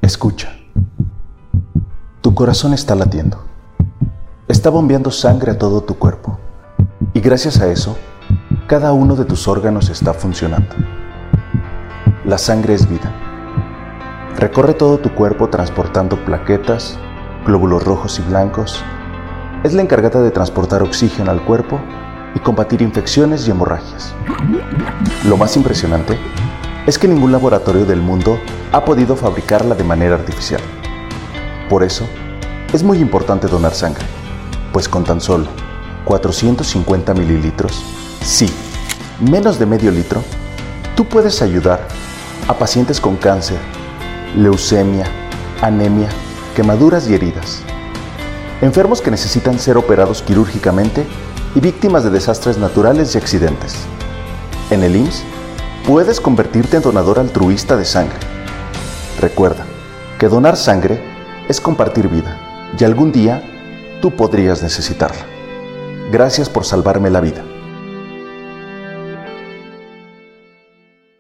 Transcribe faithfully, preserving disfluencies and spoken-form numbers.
Escucha. Tu corazón está latiendo. Está bombeando sangre a todo tu cuerpo. Y gracias a eso, cada uno de tus órganos está funcionando. La sangre es vida. Recorre todo tu cuerpo transportando plaquetas, glóbulos rojos y blancos. Es la encargada de transportar oxígeno al cuerpo y combatir infecciones y hemorragias. Lo más impresionante es que ningún laboratorio del mundo ha podido fabricarla de manera artificial. Por eso, es muy importante donar sangre, pues con tan solo cuatrocientos cincuenta mililitros, sí, menos de medio litro, tú puedes ayudar a pacientes con cáncer, leucemia, anemia, quemaduras y heridas, enfermos que necesitan ser operados quirúrgicamente y víctimas de desastres naturales y accidentes. En el I M S S puedes convertirte en donador altruista de sangre. Recuerda que donar sangre es compartir vida y algún día tú podrías necesitarla. Gracias por salvarme la vida.